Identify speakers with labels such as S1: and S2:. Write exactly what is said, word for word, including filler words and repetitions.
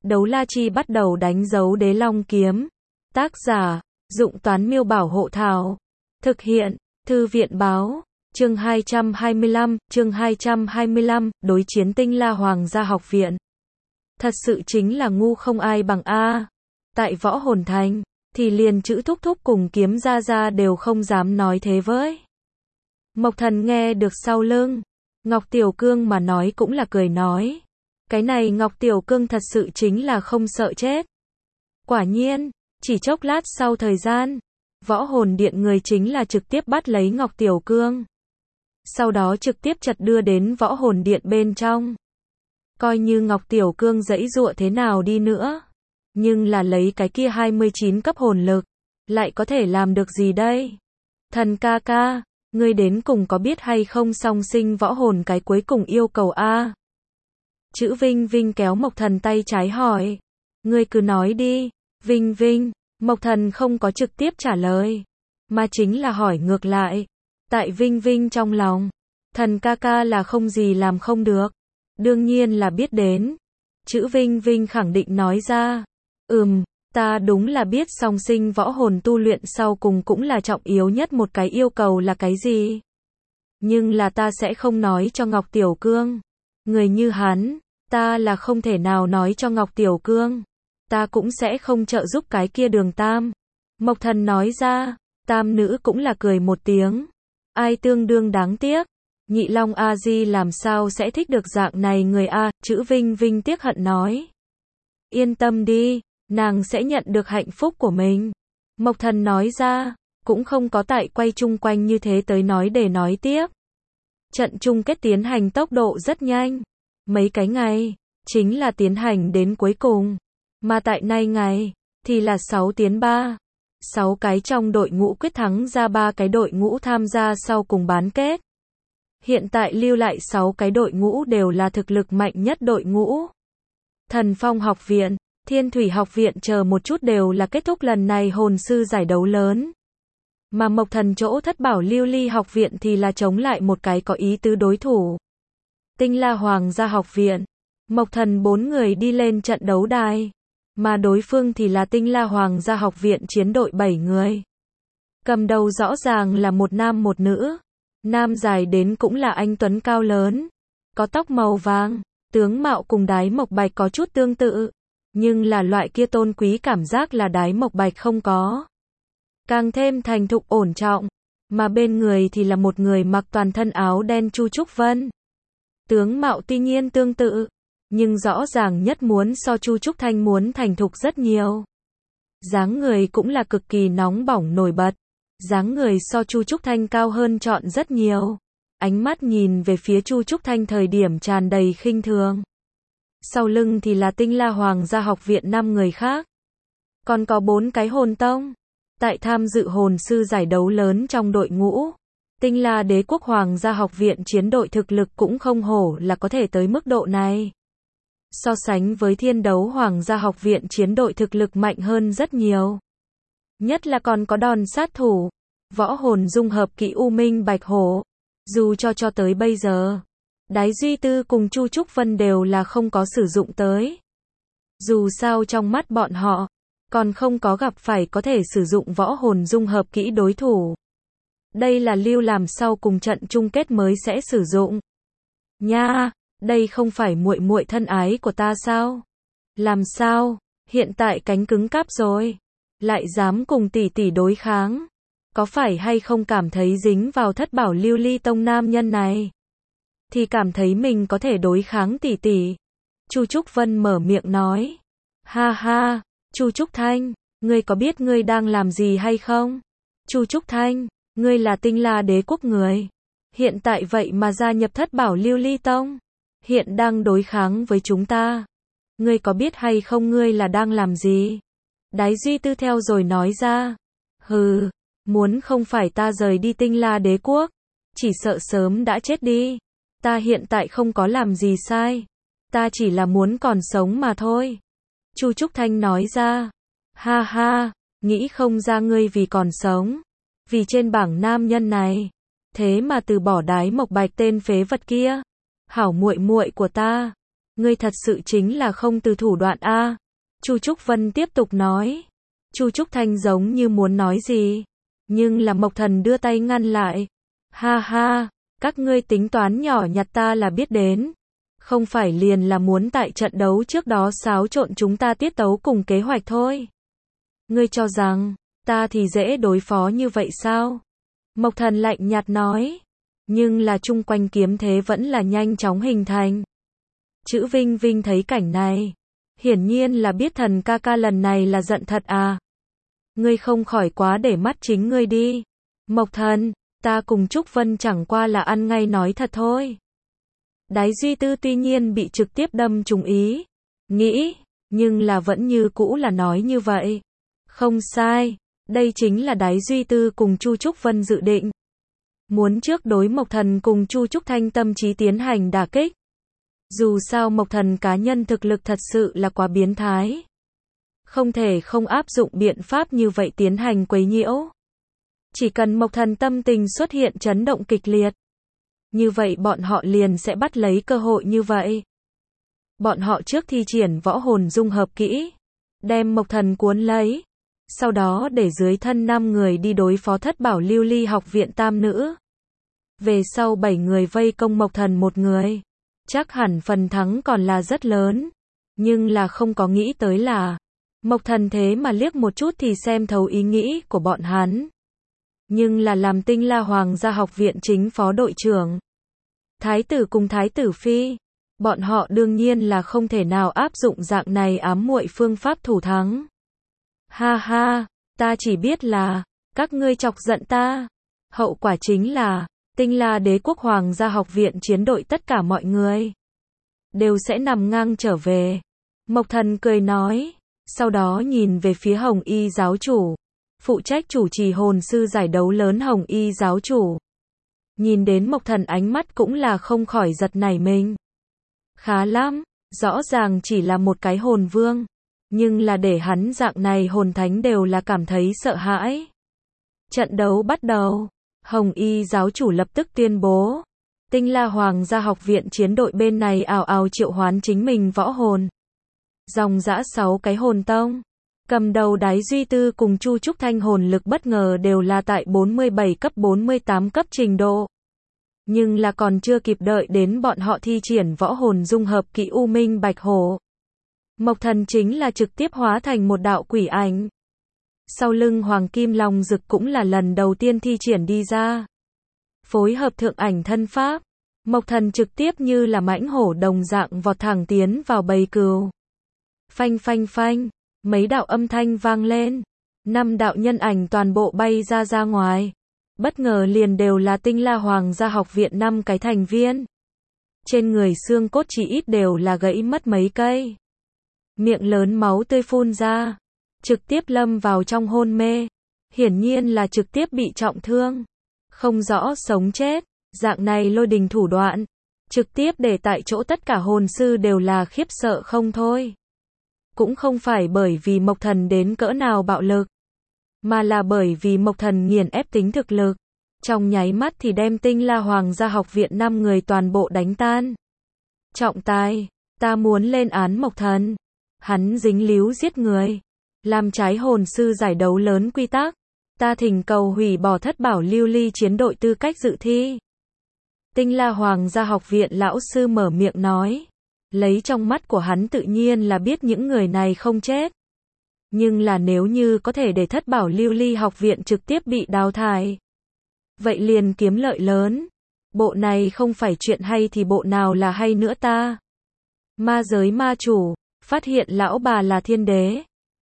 S1: Đấu la chi bắt đầu đánh dấu đế long kiếm. Tác giả, Dụng Toán Miêu Bảo Hộ Thảo. Thực hiện, Thư viện Báo. Chương hai trăm hai mươi lăm, chương hai trăm hai mươi lăm, đối chiến Tinh La Hoàng gia học viện. Thật sự chính là ngu không ai bằng a. Tại Võ Hồn Thành, thì liền chữ thúc thúc cùng kiếm ra ra đều không dám nói thế với. Mộc Thần nghe được sau lưng, Ngọc Tiểu Cương mà nói cũng là cười nói. Cái này Ngọc Tiểu Cương thật sự chính là không sợ chết. Quả nhiên, chỉ chốc lát sau thời gian, Võ Hồn Điện người chính là trực tiếp bắt lấy Ngọc Tiểu Cương. Sau đó trực tiếp chặt đưa đến Võ Hồn Điện bên trong. Coi như Ngọc Tiểu Cương giãy giụa thế nào đi nữa, nhưng là lấy cái kia hai mươi chín cấp hồn lực, lại có thể làm được gì đây? Thần ca ca, ngươi đến cùng có biết hay không song sinh võ hồn cái cuối cùng yêu cầu a? Chữ Vinh Vinh kéo Mộc Thần tay trái hỏi. Ngươi cứ nói đi, Vinh Vinh. Mộc Thần không có trực tiếp trả lời, mà chính là hỏi ngược lại. Tại Vinh Vinh trong lòng, thần ca ca là không gì làm không được. Đương nhiên là biết đến. Chữ Vinh Vinh khẳng định nói ra. Ừm, ta đúng là biết song sinh võ hồn tu luyện sau cùng cũng là trọng yếu nhất một cái yêu cầu là cái gì. Nhưng là ta sẽ không nói cho Ngọc Tiểu Cương. Người như hắn, ta là không thể nào nói cho Ngọc Tiểu Cương. Ta cũng sẽ không trợ giúp cái kia Đường Tam. Mộc Thần nói ra, Tam nữ cũng là cười một tiếng. Ai tương đương đáng tiếc. Nhị Long A Di làm sao sẽ thích được dạng này người a? Chữ Vinh Vinh tiếc hận nói. Yên tâm đi, nàng sẽ nhận được hạnh phúc của mình. Mộc Thần nói ra, cũng không có tại quay chung quanh như thế tới nói để nói tiếp. Trận chung kết tiến hành tốc độ rất nhanh. Mấy cái ngày, chính là tiến hành đến cuối cùng. Mà tại nay ngày, thì là sáu tiến ba. sáu cái trong đội ngũ quyết thắng ra ba cái đội ngũ tham gia sau cùng bán kết. Hiện tại lưu lại sáu cái đội ngũ đều là thực lực mạnh nhất đội ngũ. Thần Phong học viện, Thiên Thủy học viện chờ một chút đều là kết thúc lần này hồn sư giải đấu lớn. Mà Mộc Thần chỗ Thất Bảo Lưu Ly học viện thì là chống lại một cái có ý tứ đối thủ. Tinh La Hoàng gia học viện. Mộc Thần bốn người đi lên trận đấu đài. Mà đối phương thì là Tinh La Hoàng gia học viện chiến đội bảy người. Cầm đầu rõ ràng là một nam một nữ. Nam dài đến cũng là anh tuấn cao lớn. Có tóc màu vàng, tướng mạo cùng Đái Mộc Bạch có chút tương tự. Nhưng là loại kia tôn quý cảm giác là Đái Mộc Bạch không có. Càng thêm thành thục ổn trọng. Mà bên người thì là một người mặc toàn thân áo đen Chu Trúc Vân. Tướng mạo tuy nhiên tương tự, nhưng rõ ràng nhất muốn so Chu Trúc Thanh muốn thành thục rất nhiều. Dáng người cũng là cực kỳ nóng bỏng nổi bật. Dáng người so Chu Trúc Thanh cao hơn trọn rất nhiều. Ánh mắt nhìn về phía Chu Trúc Thanh thời điểm tràn đầy khinh thường. Sau lưng thì là Tinh La Hoàng gia học viện năm người khác. Còn có bốn cái hồn tông. Tại tham dự hồn sư giải đấu lớn trong đội ngũ. Tinh La Đế quốc Hoàng gia học viện chiến đội thực lực cũng không hổ là có thể tới mức độ này. So sánh với Thiên Đấu Hoàng gia học viện chiến đội thực lực mạnh hơn rất nhiều. Nhất là còn có đòn sát thủ. Võ hồn dung hợp kỹ U Minh Bạch Hổ. Dù cho cho tới bây giờ, Đái Duy Tư cùng Chu Trúc Vân đều là không có sử dụng tới. Dù sao trong mắt bọn họ, còn không có gặp phải có thể sử dụng võ hồn dung hợp kỹ đối thủ. Đây là lưu làm sau cùng trận chung kết mới sẽ sử dụng. Nha, đây không phải muội muội thân ái của ta sao? Làm sao, hiện tại cánh cứng cáp rồi, lại dám cùng tỷ tỷ đối kháng. Có phải hay không cảm thấy dính vào Thất Bảo Lưu Ly tông nam nhân này? Thì cảm thấy mình có thể đối kháng tỷ tỷ. Chu Trúc Vân mở miệng nói. Ha ha, Chu Trúc Thanh, ngươi có biết ngươi đang làm gì hay không? Chu Trúc Thanh, ngươi là Tinh La Đế quốc người. Hiện tại vậy mà gia nhập Thất Bảo Lưu Ly tông. Hiện đang đối kháng với chúng ta. Ngươi có biết hay không ngươi là đang làm gì? Đái Duy Tư theo rồi nói ra. Hừ, muốn không phải ta rời đi Tinh La Đế quốc, chỉ sợ sớm đã chết đi. Ta hiện tại không có làm gì sai. Ta chỉ là muốn còn sống mà thôi. Chu Trúc Thanh nói ra. Ha ha, nghĩ không ra ngươi vì còn sống. Vì trên bảng nam nhân này. Thế mà từ bỏ Đái Mộc Bạch tên phế vật kia. Hảo muội muội của ta. Ngươi thật sự chính là không từ thủ đoạn a. Chu Trúc Vân tiếp tục nói. Chu Trúc Thanh giống như muốn nói gì, nhưng là Mộc Thần đưa tay ngăn lại. Ha ha, các ngươi tính toán nhỏ nhặt ta là biết đến. Không phải liền là muốn tại trận đấu trước đó xáo trộn chúng ta tiết tấu cùng kế hoạch thôi. Ngươi cho rằng, ta thì dễ đối phó như vậy sao? Mộc Thần lạnh nhạt nói. Nhưng là chung quanh kiếm thế vẫn là nhanh chóng hình thành. Chữ Vinh Vinh thấy cảnh này, hiển nhiên là biết Thần ca ca lần này là giận thật à. Ngươi không khỏi quá để mắt chính ngươi đi. Mộc Thần, ta cùng Trúc Vân chẳng qua là ăn ngay nói thật thôi. Đái Duy Tư tuy nhiên bị trực tiếp đâm trúng ý, nghĩ, nhưng là vẫn như cũ là nói như vậy. Không sai, đây chính là Đái Duy Tư cùng Chu Trúc Vân dự định. Muốn trước đối Mộc Thần cùng Chu Trúc Thanh tâm trí tiến hành đả kích. Dù sao Mộc Thần cá nhân thực lực thật sự là quá biến thái. Không thể không áp dụng biện pháp như vậy tiến hành quấy nhiễu. Chỉ cần Mộc Thần tâm tình xuất hiện chấn động kịch liệt, như vậy bọn họ liền sẽ bắt lấy cơ hội như vậy. Bọn họ trước thi triển võ hồn dung hợp kỹ, đem Mộc Thần cuốn lấy, sau đó để dưới thân năm người đi đối phó Thất Bảo Lưu Ly học viện tam nữ. Về sau bảy người vây công Mộc Thần một người, chắc hẳn phần thắng còn là rất lớn, nhưng là không có nghĩ tới là Mộc Thần thế mà liếc một chút thì xem thấu ý nghĩ của bọn hắn. Nhưng là làm Tinh La Hoàng gia học viện chính phó đội trưởng, thái tử cùng thái tử phi, bọn họ đương nhiên là không thể nào áp dụng dạng này ám muội phương pháp thủ thắng. Ha ha, ta chỉ biết là các ngươi chọc giận ta, hậu quả chính là Tinh La Đế quốc Hoàng gia học viện chiến đội tất cả mọi người đều sẽ nằm ngang trở về. Mộc Thần cười nói, sau đó nhìn về phía Hồng Y giáo chủ, phụ trách chủ trì hồn sư giải đấu lớn Hồng Y giáo chủ. Nhìn đến Mộc Thần ánh mắt cũng là không khỏi giật nảy mình. Khá lắm, rõ ràng chỉ là một cái hồn vương, nhưng là để hắn dạng này hồn thánh đều là cảm thấy sợ hãi. Trận đấu bắt đầu, Hồng Y giáo chủ lập tức tuyên bố, Tinh La Hoàng gia học viện chiến đội bên này ào ào triệu hoán chính mình võ hồn. Dòng dã sáu cái hồn tông, cầm đầu Đái Duy Tư cùng Chu Trúc Thanh hồn lực bất ngờ đều là tại bốn mươi bảy cấp bốn mươi tám cấp trình độ. Nhưng là còn chưa kịp đợi đến bọn họ thi triển võ hồn dung hợp kỹ U Minh Bạch Hổ, Mộc Thần chính là trực tiếp hóa thành một đạo quỷ ảnh. Sau lưng Hoàng Kim Long Dực cũng là lần đầu tiên thi triển đi ra. Phối hợp thượng ảnh thân pháp, Mộc Thần trực tiếp như là mãnh hổ đồng dạng vọt thẳng tiến vào bầy cừu. Phanh phanh phanh, mấy đạo âm thanh vang lên, năm đạo nhân ảnh toàn bộ bay ra ra ngoài. Bất ngờ liền đều là Tinh La Hoàng gia học viện năm cái thành viên. Trên người xương cốt chỉ ít đều là gãy mất mấy cây. Miệng lớn máu tươi phun ra, trực tiếp lâm vào trong hôn mê. Hiển nhiên là trực tiếp bị trọng thương, không rõ sống chết. Dạng này lôi đình thủ đoạn, trực tiếp để tại chỗ tất cả hồn sư đều là khiếp sợ không thôi. Cũng không phải bởi vì Mộc Thần đến cỡ nào bạo lực, mà là bởi vì Mộc Thần nghiền ép tính thực lực, trong nháy mắt thì đem Tinh La Hoàng gia học viện năm người toàn bộ đánh tan. Trọng tài, ta muốn lên án Mộc Thần. Hắn dính líu giết người, làm trái hồn sư giải đấu lớn quy tắc. Ta thỉnh cầu hủy bỏ Thất Bảo Lưu Ly chiến đội tư cách dự thi. Tinh La Hoàng gia học viện lão sư mở miệng nói, lấy trong mắt của hắn tự nhiên là biết những người này không chết. Nhưng là nếu như có thể để Thất Bảo Lưu Ly học viện trực tiếp bị đào thải, vậy liền kiếm lợi lớn. Bộ này không phải chuyện hay thì bộ nào là hay nữa ta. Ma giới ma chủ, phát hiện lão bà là thiên đế.